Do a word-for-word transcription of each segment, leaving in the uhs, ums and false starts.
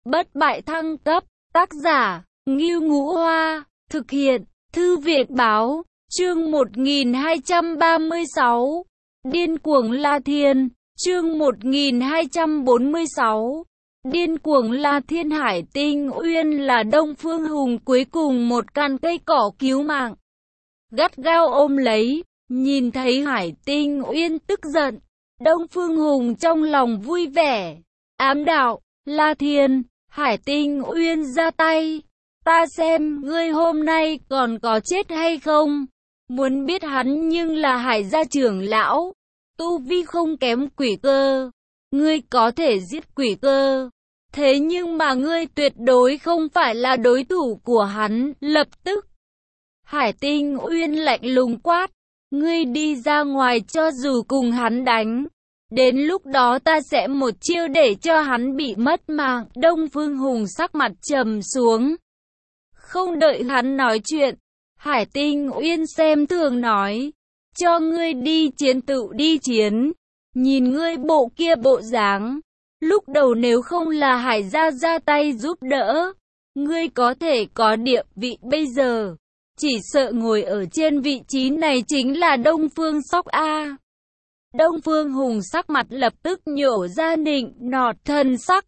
Bất bại thăng cấp, tác giả, Ngưu Ngũ Hoa, thực hiện, Thư viện báo, chương một nghìn hai trăm ba mươi sáu, Điên cuồng La Thiên, chương một nghìn hai trăm bốn mươi sáu, Điên cuồng La Thiên. Hải Tinh Uyên là Đông Phương Hùng cuối cùng một căn cây cỏ cứu mạng, gắt gao ôm lấy. Nhìn thấy Hải Tinh Uyên tức giận, Đông Phương Hùng trong lòng vui vẻ, ám đạo, La Thiên, Hải Tinh Uyên ra tay, ta xem ngươi hôm nay còn có chết hay không. Muốn biết hắn nhưng là Hải gia trưởng lão, tu vi không kém Quỷ Cơ, ngươi có thể giết Quỷ Cơ, thế nhưng mà ngươi tuyệt đối không phải là đối thủ của hắn. Lập tức, Hải Tinh Uyên lạnh lùng quát, ngươi đi ra ngoài cho dù cùng hắn đánh, đến lúc đó ta sẽ một chiêu để cho hắn bị mất mạng. Đông Phương Hùng sắc mặt trầm xuống. Không đợi hắn nói chuyện, Hải Tinh Uyên xem thường nói, cho ngươi đi chiến tự đi chiến, nhìn ngươi bộ kia bộ dáng, lúc đầu nếu không là Hải gia ra tay giúp đỡ, ngươi có thể có địa vị bây giờ, chỉ sợ ngồi ở trên vị trí này chính là Đông Phương Sóc A. Đông Phương Hùng sắc mặt lập tức nhổ ra nịnh nọt thần sắc,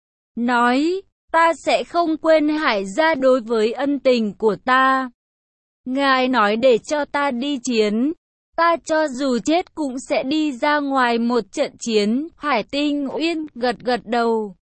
nói, ta sẽ không quên Hải gia đối với ân tình của ta. Ngài nói để cho ta đi chiến, ta cho dù chết cũng sẽ đi ra ngoài một trận chiến. Hải Tinh Uyên gật gật đầu,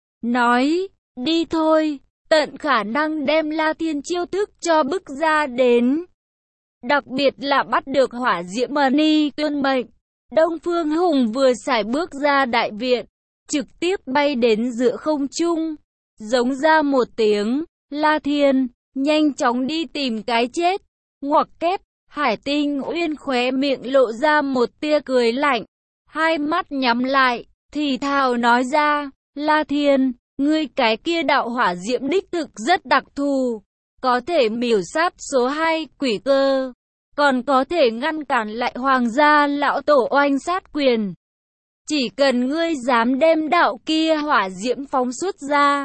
nói, đi thôi, tận khả năng đem La Thiên chiêu thức cho bức ra đến. Đặc biệt là bắt được hỏa diễm mani tuân mệnh. Đông Phương Hùng vừa sải bước ra đại viện, trực tiếp bay đến giữa không trung, giống ra một tiếng, La Thiên, nhanh chóng đi tìm cái chết. Ngoặc kép, Hải Tinh Uyên khóe miệng lộ ra một tia cười lạnh, hai mắt nhắm lại, thì thào nói ra, La Thiên, ngươi cái kia đạo hỏa diễm đích thực rất đặc thù, có thể miểu sát số hai Quỷ Cơ, còn có thể ngăn cản lại Hoàng gia lão tổ oanh sát quyền. Chỉ cần ngươi dám đem đạo kia hỏa diễm phóng xuất ra,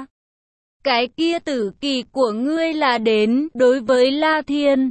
cái kia tử kỳ của ngươi là đến. Đối với La Thiên,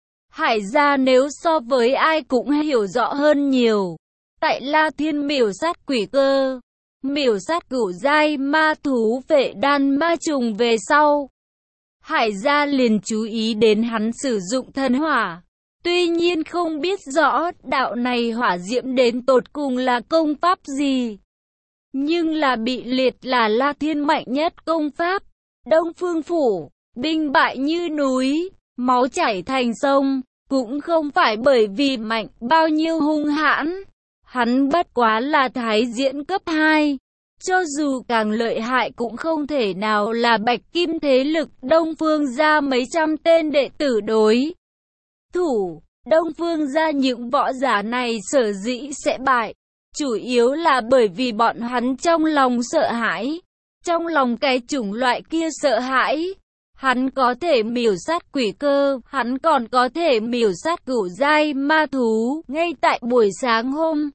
Hải gia nếu so với ai cũng hiểu rõ hơn nhiều. Tại La Thiên miểu sát Quỷ Cơ, miểu sát cửu giai ma thú vệ đan ma trùng về sau, Hải gia liền chú ý đến hắn sử dụng thần hỏa. Tuy nhiên không biết rõ đạo này hỏa diễm đến tột cùng là công pháp gì, nhưng là bị liệt là La Thiên mạnh nhất công pháp. Đông Phương phủ, binh bại như núi, máu chảy thành sông, cũng không phải bởi vì mạnh bao nhiêu hung hãn. Hắn bất quá là thái diễn cấp hai, cho dù càng lợi hại cũng không thể nào là Bạch Kim thế lực Đông Phương gia mấy trăm tên đệ tử đối thủ. Đông Phương gia những võ giả này sở dĩ sẽ bại, chủ yếu là bởi vì bọn hắn trong lòng sợ hãi. Trong lòng cái chủng loại kia sợ hãi, hắn có thể miểu sát Quỷ Cơ, hắn còn có thể miểu sát cửu giai ma thú. Ngay tại buổi sáng hôm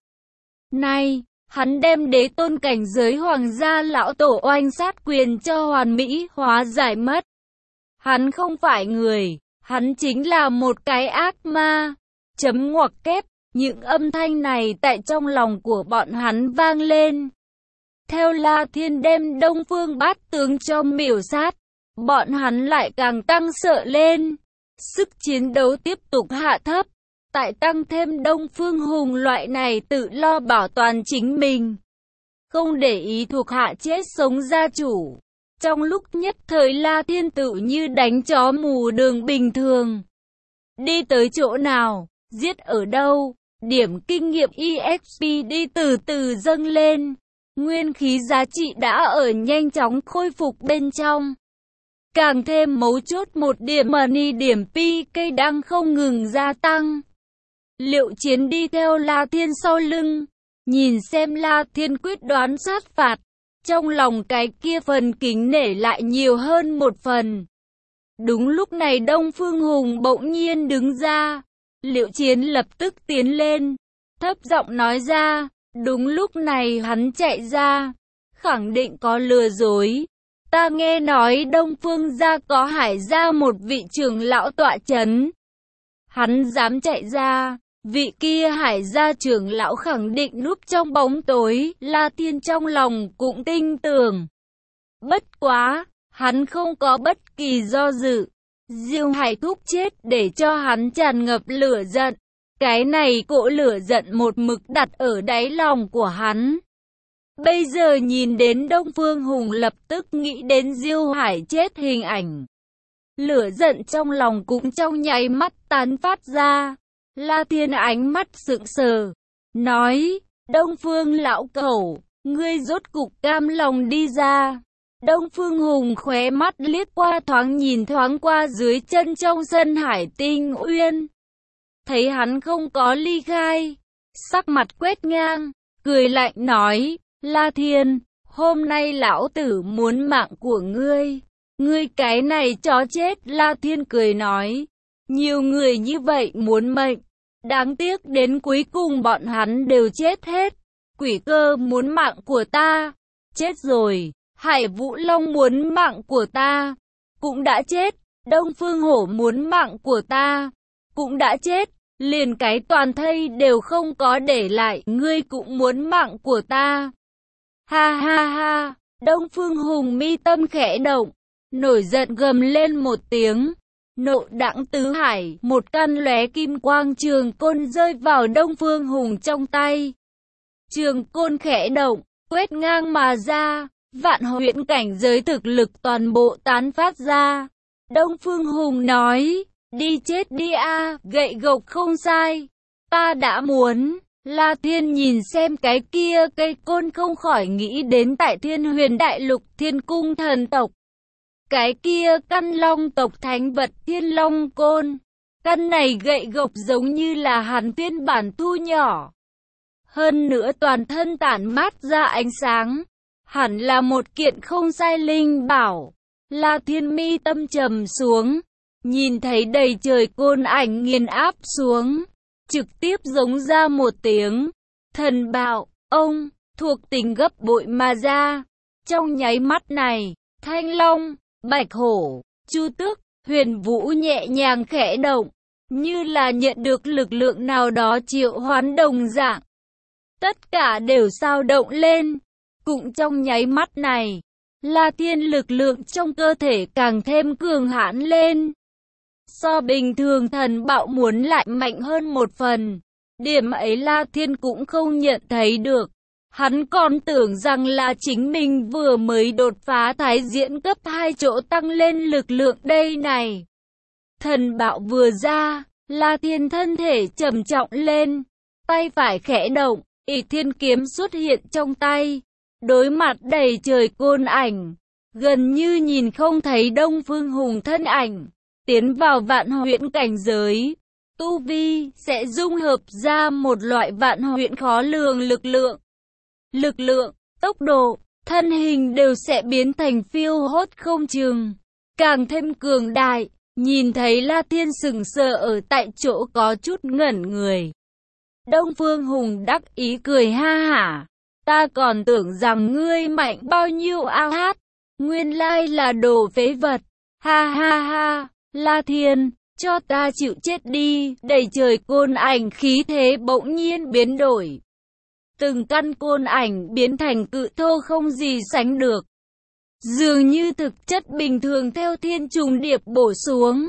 nay, hắn đem đế tôn cảnh giới Hoàng gia lão tổ oanh sát quyền cho hoàn mỹ hóa giải mất. Hắn không phải người, hắn chính là một cái ác ma. Chấm ngoặc kép, những âm thanh này tại trong lòng của bọn hắn vang lên. Theo La Thiên đem Đông Phương Bát tướng cho miểu sát, bọn hắn lại càng tăng sợ lên. Sức chiến đấu tiếp tục hạ thấp, tại tăng thêm Đông Phương Hùng loại này tự lo bảo toàn chính mình, không để ý thuộc hạ chết sống gia chủ. Trong lúc nhất thời La Thiên tự như đánh chó mù đường bình thường. Đi tới chỗ nào, giết ở đâu, điểm kinh nghiệm e ích pê đi từ từ dâng lên. Nguyên khí giá trị đã ở nhanh chóng khôi phục bên trong. Càng thêm mấu chốt một điểm money điểm pê cây đang không ngừng gia tăng. Liệu Chiến đi theo La Thiên sau lưng, nhìn xem La Thiên quyết đoán sát phạt, trong lòng cái kia phần kính nể lại nhiều hơn một phần. Đúng lúc này Đông Phương Hùng bỗng nhiên đứng ra, Liệu Chiến lập tức tiến lên, thấp giọng nói ra. Đúng lúc này hắn chạy ra, khẳng định có lừa dối. Ta nghe nói Đông Phương gia có Hải gia một vị trưởng lão tọa chấn. Hắn dám chạy ra, vị kia Hải gia trưởng lão khẳng định núp trong bóng tối, La Thiên trong lòng cũng tin tưởng. Bất quá, hắn không có bất kỳ do dự. Diêu Hải thúc chết để cho hắn tràn ngập lửa giận. Cái này cỗ lửa giận một mực đặt ở đáy lòng của hắn. Bây giờ nhìn đến Đông Phương Hùng lập tức nghĩ đến Diêu Hải chết hình ảnh. Lửa giận trong lòng cũng trong nháy mắt tán phát ra. La Thiên ánh mắt sững sờ, nói, Đông Phương lão cẩu, ngươi rốt cục cam lòng đi ra. Đông Phương Hùng khóe mắt liếc qua thoáng nhìn thoáng qua dưới chân trong sân Hải Tinh Uyên. Thấy hắn không có ly khai, sắc mặt quét ngang, cười lạnh nói, La Thiên, hôm nay lão tử muốn mạng của ngươi. Ngươi cái này chó chết. La Thiên cười nói, nhiều người như vậy muốn mệnh, đáng tiếc đến cuối cùng bọn hắn đều chết hết. Quỷ Cơ muốn mạng của ta, chết rồi. Hải Vũ Long muốn mạng của ta, cũng đã chết. Đông Phương Hổ muốn mạng của ta, cũng đã chết. Liền cái toàn thây đều không có để lại, ngươi cũng muốn mạng của ta. Ha ha ha, Đông Phương Hùng mi tâm khẽ động, nổi giận gầm lên một tiếng. Nộ đãng tứ hải, một căn lóe kim quang trường côn rơi vào Đông Phương Hùng trong tay. Trường côn khẽ động, quét ngang mà ra, vạn huyễn cảnh giới thực lực toàn bộ tán phát ra. Đông Phương Hùng nói, đi chết đi a, gậy gộc không sai, ta đã muốn. La Thiên nhìn xem cái kia cây côn không khỏi nghĩ đến tại Thiên Huyền Đại Lục Thiên Cung thần tộc. Cái kia căn long tộc thánh vật Thiên Long Côn. Căn này gậy gộc giống như là hắn phiên bản thu nhỏ. Hơn nữa toàn thân tản mát ra ánh sáng. Hẳn là một kiện không sai linh bảo. La Thiên mi tâm trầm xuống. Nhìn thấy đầy trời côn ảnh nghiền áp xuống. Trực tiếp giống ra một tiếng. Thần bạo, ông, thuộc tính gấp bội mà ra. Trong nháy mắt này, Thanh Long, Bạch Hổ, Chu Tước, Huyền Vũ nhẹ nhàng khẽ động. Như là nhận được lực lượng nào đó triệu hoán đồng dạng. Tất cả đều sao động lên. Cũng trong nháy mắt này, La Thiên lực lượng trong cơ thể càng thêm cường hãn lên. So bình thường thần bạo muốn lại mạnh hơn một phần. Điểm ấy La Thiên cũng không nhận thấy được. Hắn còn tưởng rằng là chính mình vừa mới đột phá thái diễn cấp hai chỗ tăng lên lực lượng đây này. Thần bạo vừa ra, La Thiên thân thể trầm trọng lên. Tay phải khẽ động, ỷ thiên kiếm xuất hiện trong tay. Đối mặt đầy trời côn ảnh, gần như nhìn không thấy Đông Phương Hùng thân ảnh. Tiến vào vạn huyễn cảnh giới, tu vi sẽ dung hợp ra một loại vạn huyễn khó lường lực lượng. Lực lượng, tốc độ, thân hình đều sẽ biến thành phiêu hốt không chừng. Càng thêm cường đại, nhìn thấy La Thiên sừng sờ ở tại chỗ có chút ngẩn người. Đông Phương Hùng đắc ý cười ha hả. Ta còn tưởng rằng ngươi mạnh bao nhiêu ao hát. Nguyên lai là đồ phế vật. Ha ha ha. La Thiên, cho ta chịu chết đi. Đầy trời côn ảnh khí thế bỗng nhiên biến đổi. Từng căn côn ảnh biến thành cự thô không gì sánh được. Dường như thực chất bình thường theo thiên trùng điệp bổ xuống.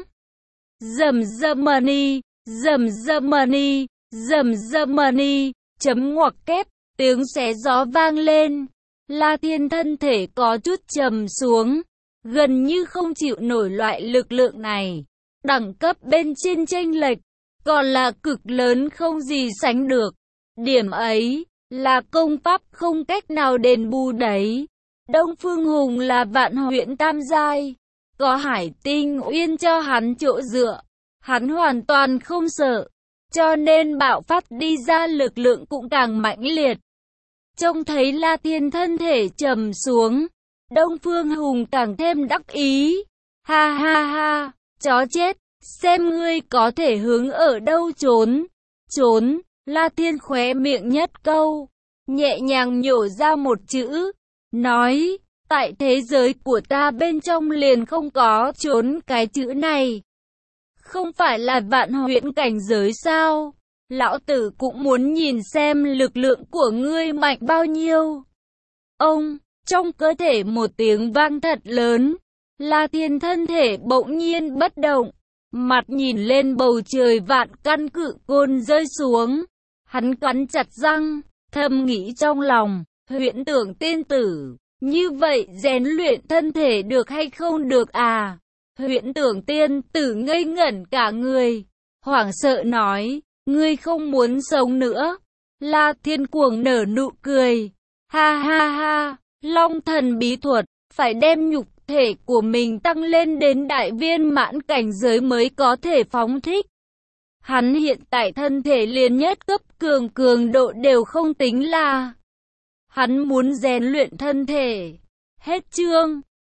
Rầm rầm-mani, rầm rầm-mani, rầm rầm-mani, chấm ngoặc kép, tiếng xé gió vang lên. La Thiên thân thể có chút trầm xuống. Gần như không chịu nổi loại lực lượng này. Đẳng cấp bên trên chênh lệch, còn là cực lớn không gì sánh được. Điểm ấy, là công pháp không cách nào đền bù đấy. Đông Phương Hùng là vạn huyễn tam giai. Có Hải Tinh Uyên cho hắn chỗ dựa. Hắn hoàn toàn không sợ. Cho nên bạo phát đi ra lực lượng cũng càng mãnh liệt. Trông thấy La Thiên thân thể trầm xuống. Đông Phương Hùng càng thêm đắc ý. Ha ha ha, chó chết, xem ngươi có thể hướng ở đâu trốn. Trốn, La Thiên khóe miệng nhất câu, nhẹ nhàng nhổ ra một chữ, nói, Tại thế giới của ta bên trong liền không có trốn cái chữ này. Không phải là vạn huyễn cảnh giới sao? Lão tử cũng muốn nhìn xem lực lượng của ngươi mạnh bao nhiêu. Ông, trong cơ thể một tiếng vang thật lớn. La Thiên thân thể bỗng nhiên bất động. Mặt nhìn lên bầu trời, vạn căn cự côn rơi xuống. Hắn cắn chặt răng, thầm nghĩ trong lòng, huyễn tưởng tiên tử. Như vậy rèn luyện thân thể được hay không được à? Huyễn tưởng tiên tử ngây ngẩn cả người. Hoảng sợ nói, ngươi không muốn sống nữa. La Thiên cuồng nở nụ cười. Ha ha ha, Long thần bí thuật, phải đem nhục thể của mình tăng lên đến đại viên mãn cảnh giới mới có thể phóng thích. Hắn hiện tại thân thể liền nhất cấp cường cường độ đều không tính là. Hắn muốn rèn luyện thân thể. Hết chương.